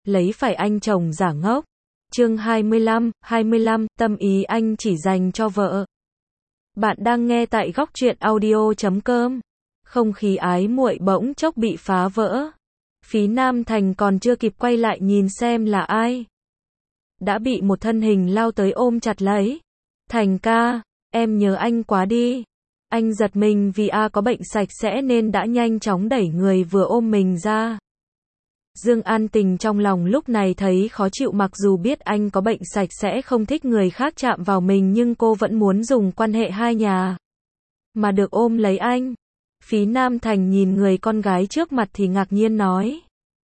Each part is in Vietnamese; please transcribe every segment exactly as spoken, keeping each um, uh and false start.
lấy phải anh chồng giả ngốc. Chương hai mươi lăm, hai mươi lăm, tâm ý anh chỉ dành cho vợ. Bạn đang nghe tại góc truyện audio chấm com. Không khí ái muội bỗng chốc bị phá vỡ. Phí Nam Thành còn chưa kịp quay lại nhìn xem là ai, đã bị một thân hình lao tới ôm chặt lấy. Thành ca, em nhớ anh quá đi. Anh giật mình vì A có bệnh sạch sẽ nên đã nhanh chóng đẩy người vừa ôm mình ra. Dương An Tình trong lòng lúc này thấy khó chịu, mặc dù biết anh có bệnh sạch sẽ không thích người khác chạm vào mình, nhưng cô vẫn muốn dùng quan hệ hai nhà mà được ôm lấy anh. Phí Nam Thành nhìn người con gái trước mặt thì ngạc nhiên nói: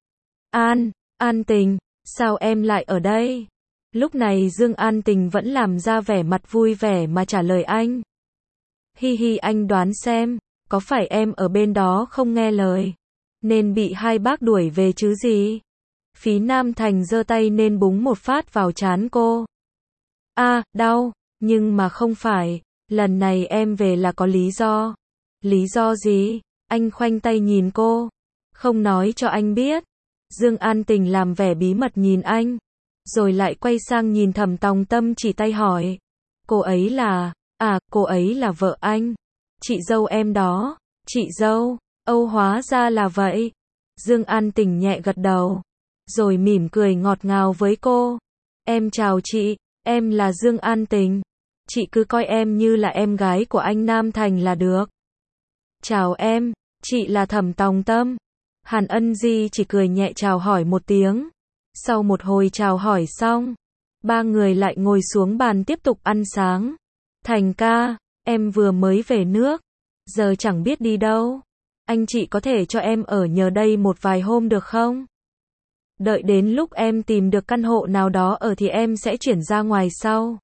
An, An Tình, sao em lại ở đây? Lúc này Dương An Tình vẫn làm ra vẻ mặt vui vẻ mà trả lời anh: Hi hi, anh đoán xem, có phải em ở bên đó không nghe lời, nên bị hai bác đuổi về chứ gì? Phí Nam Thành giơ tay nên búng một phát vào trán cô. A, à, đau, nhưng mà không phải, lần này em về là có lý do. Lý do gì? Anh khoanh tay nhìn cô. Không nói cho anh biết. Dương An Tình làm vẻ bí mật nhìn anh, rồi lại quay sang nhìn Thẩm Tòng Tâm chỉ tay hỏi: Cô ấy là, à, cô ấy là vợ anh, chị dâu em đó. Chị dâu? Âu, hóa ra là vậy. Dương An Tình nhẹ gật đầu, rồi mỉm cười ngọt ngào với cô. Em chào chị, em là Dương An Tình. Chị cứ coi em như là em gái của anh Nam Thành là được. Chào em, chị là Thẩm Tòng Tâm. Hàn Ân Di chỉ cười nhẹ chào hỏi một tiếng. Sau một hồi chào hỏi xong, ba người lại ngồi xuống bàn tiếp tục ăn sáng. Thành ca, em vừa mới về nước, giờ chẳng biết đi đâu. Anh chị có thể cho em ở nhờ đây một vài hôm được không? Đợi đến lúc em tìm được căn hộ nào đó ở thì em sẽ chuyển ra ngoài sau.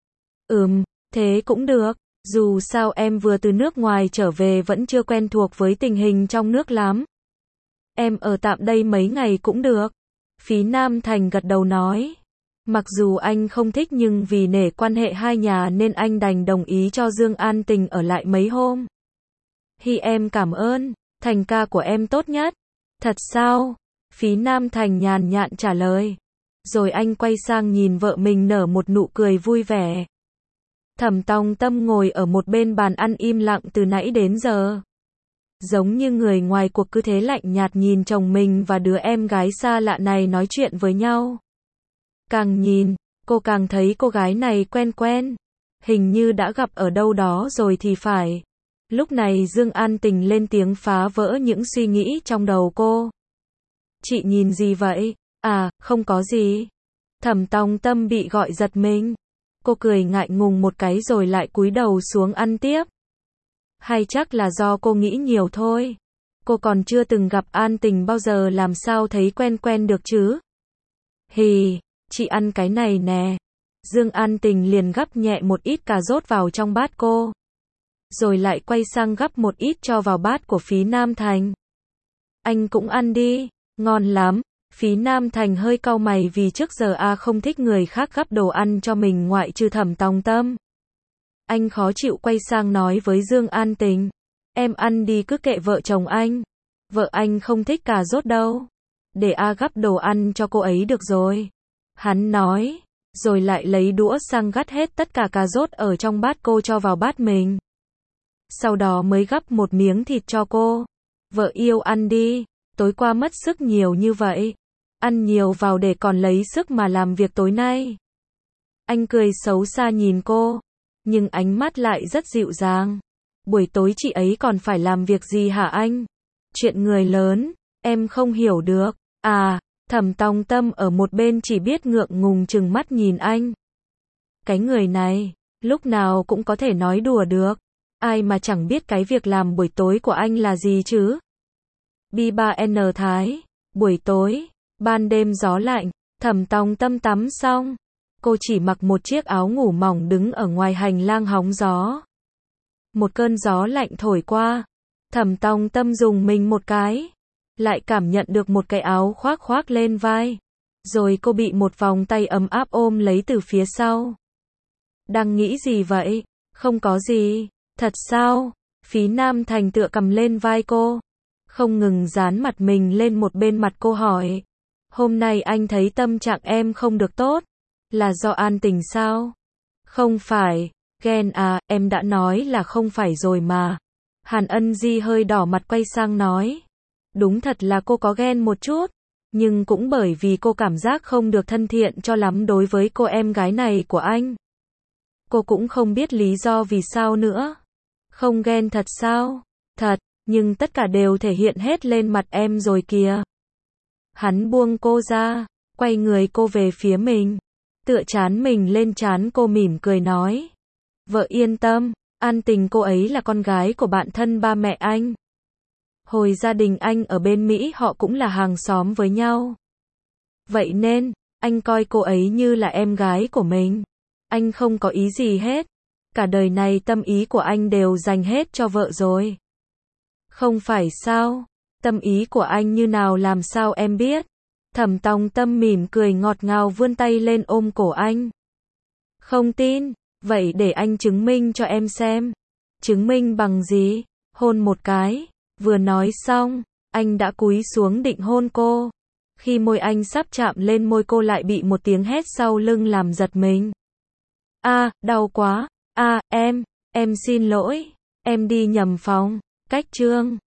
Ừm, thế cũng được. Dù sao em vừa từ nước ngoài trở về vẫn chưa quen thuộc với tình hình trong nước lắm. Em ở tạm đây mấy ngày cũng được. Phí Nam Thành gật đầu nói. Mặc dù anh không thích nhưng vì nể quan hệ hai nhà nên anh đành đồng ý cho Dương An Tình ở lại mấy hôm. Hi, em cảm ơn, Thành ca của em tốt nhất. Thật sao? Phí Nam Thành nhàn nhạt trả lời. Rồi anh quay sang nhìn vợ mình nở một nụ cười vui vẻ. Thẩm Tòng Tâm ngồi ở một bên bàn ăn im lặng từ nãy đến giờ, giống như người ngoài cuộc, cứ thế lạnh nhạt nhìn chồng mình và đứa em gái xa lạ này nói chuyện với nhau. Càng nhìn, cô càng thấy cô gái này quen quen, hình như đã gặp ở đâu đó rồi thì phải. Lúc này Dương An Tình lên tiếng phá vỡ những suy nghĩ trong đầu cô. Chị nhìn gì vậy? À, không có gì. Thẩm Tòng Tâm bị gọi giật mình. Cô cười ngại ngùng một cái rồi lại cúi đầu xuống ăn tiếp. Hay chắc là do cô nghĩ nhiều thôi. Cô còn chưa từng gặp An Tình bao giờ, làm sao thấy quen quen được chứ? Hì, chị ăn cái này nè. Dương An Tình liền gắp nhẹ một ít cà rốt vào trong bát cô, rồi lại quay sang gắp một ít cho vào bát của Phí Nam Thành. Anh cũng ăn đi, ngon lắm. Phí Nam Thành hơi cau mày vì trước giờ A không thích người khác gắp đồ ăn cho mình ngoại trừ Thẩm Tòng Tâm. Anh khó chịu quay sang nói với Dương An Tình. Em ăn đi, cứ kệ vợ chồng anh. Vợ anh không thích cà rốt đâu. Để A gắp đồ ăn cho cô ấy được rồi. Hắn nói, rồi lại lấy đũa sang gắp hết tất cả cà rốt ở trong bát cô cho vào bát mình. Sau đó mới gắp một miếng thịt cho cô. Vợ yêu, ăn đi, tối qua mất sức nhiều như vậy. Ăn nhiều vào để còn lấy sức mà làm việc tối nay. Anh cười xấu xa nhìn cô, nhưng ánh mắt lại rất dịu dàng. Buổi tối chị ấy còn phải làm việc gì hả anh? Chuyện người lớn, em không hiểu được. À, Thẩm Tòng Tâm ở một bên chỉ biết ngượng ngùng trừng mắt nhìn anh. Cái người này, lúc nào cũng có thể nói đùa được. Ai mà chẳng biết cái việc làm buổi tối của anh là gì chứ? Bi ba N Thái, buổi tối, ban đêm gió lạnh, Thẩm Tòng Tâm tắm xong. Cô chỉ mặc một chiếc áo ngủ mỏng đứng ở ngoài hành lang hóng gió. Một cơn gió lạnh thổi qua. Thẩm Tòng Tâm dùng mình một cái, lại cảm nhận được một cái áo khoác khoác lên vai. Rồi cô bị một vòng tay ấm áp ôm lấy từ phía sau. Đang nghĩ gì vậy? Không có gì. Thật sao? Phí Nam Thành tựa cầm lên vai cô, không ngừng dán mặt mình lên một bên mặt cô hỏi. Hôm nay anh thấy tâm trạng em không được tốt. Là do An Tình sao? Không phải, ghen à, em đã nói là không phải rồi mà. Hàn Ân Di hơi đỏ mặt quay sang nói. Đúng thật là cô có ghen một chút. Nhưng cũng bởi vì cô cảm giác không được thân thiện cho lắm đối với cô em gái này của anh. Cô cũng không biết lý do vì sao nữa. Không ghen thật sao? Thật, nhưng tất cả đều thể hiện hết lên mặt em rồi kìa. Hắn buông cô ra, quay người cô về phía mình. Tựa trán mình lên trán cô mỉm cười nói. Vợ yên tâm, An Tình cô ấy là con gái của bạn thân ba mẹ anh. Hồi gia đình anh ở bên Mỹ họ cũng là hàng xóm với nhau. Vậy nên, anh coi cô ấy như là em gái của mình. Anh không có ý gì hết. Cả đời này tâm ý của anh đều dành hết cho vợ rồi. Không phải sao? Tâm ý của anh như nào làm sao em biết? Thẩm Tòng Tâm mỉm cười ngọt ngào vươn tay lên ôm cổ anh. Không tin, vậy để anh chứng minh cho em xem. Chứng minh bằng gì? Hôn một cái. Vừa nói xong, anh đã cúi xuống định hôn cô. Khi môi anh sắp chạm lên môi cô lại bị một tiếng hét sau lưng làm giật mình. A, đau quá. A, em, em xin lỗi. Em đi nhầm phòng. Cách chương